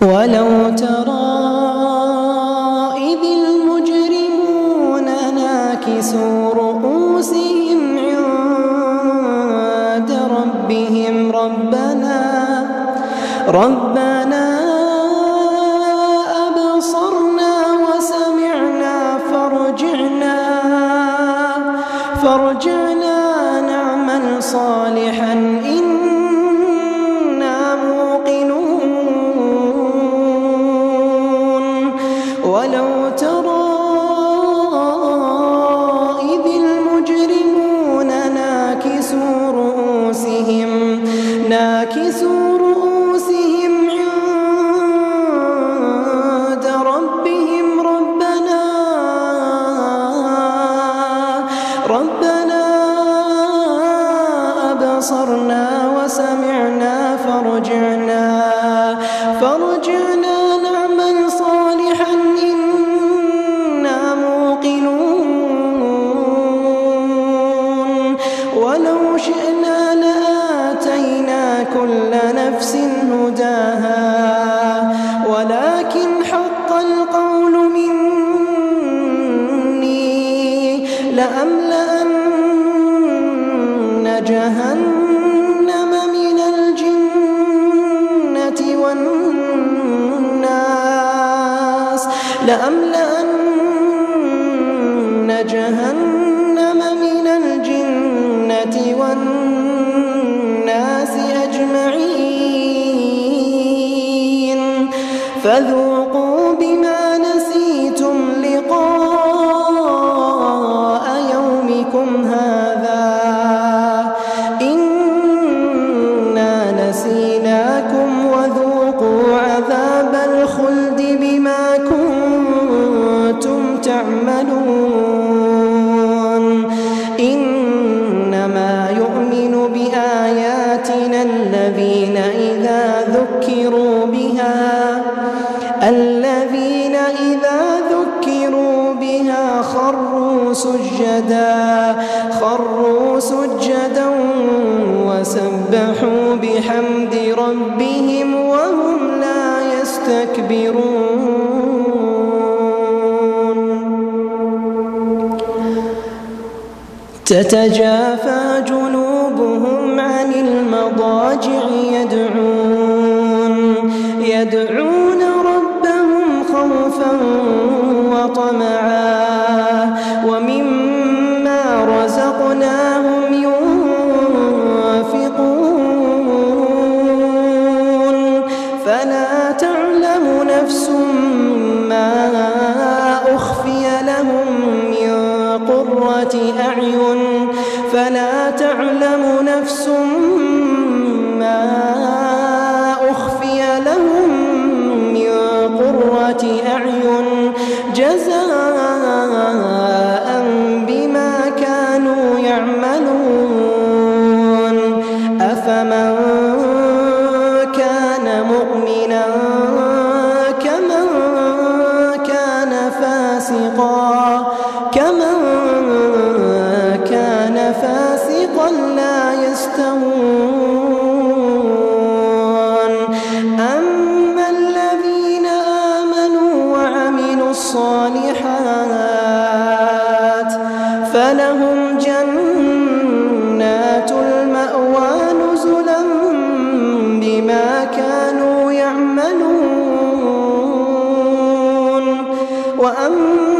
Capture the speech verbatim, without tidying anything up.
ولو ترى إذ المجرمون ناكسوا رؤوسهم عند ربهم ربنا ربنا أبصرنا وسمعنا فارجعنا فارجعنا نعمل صالحا إنا موقنون ولو ترى إذ المجرمون ناكسوا رؤوسهم ناكسوا رؤوسهم عند ربهم ربنا ربنا أبصرنا وسمعنا فارجعنا فارجعنا نعمل صالحا إنا موقنون ولو شئنا لآتينا كل نفس هداها ولكن حق القول مني لأملأن جهنم من الجنة والناس لأملأن جهنم من الجنة والناس أجمعين فذوقوا بما نسيتم لقاء يومكم هذا إنا نسيناكم وذوقوا عذاب الخلد بما كنتم تعملون إنما يؤمن بآياتنا الذين إذا ذكروا بها الذين إذا ذكروا بها خروا سجدا خروا سجدا وسبحوا بحمد ربهم وهم لا يستكبرون تتجافى جنوبهم عن المضاجع يدعون يدعون ربهم خوفا وطمعا ومما رزقناهم ينفقون فلا تعلم نفس ما أخفي لهم من قرة أعين فلا تعلم نفس ما أخفي لهم من قرة أعين جزاء بما كانوا يعملون أفمن كان مؤمنا كمن كان فاسقا كمن كان فاسقا لا يستوون أما الذين آمنوا وعملوا الصالحات فلهم جنات المأوى نزلا بما كانوا يعملون وأما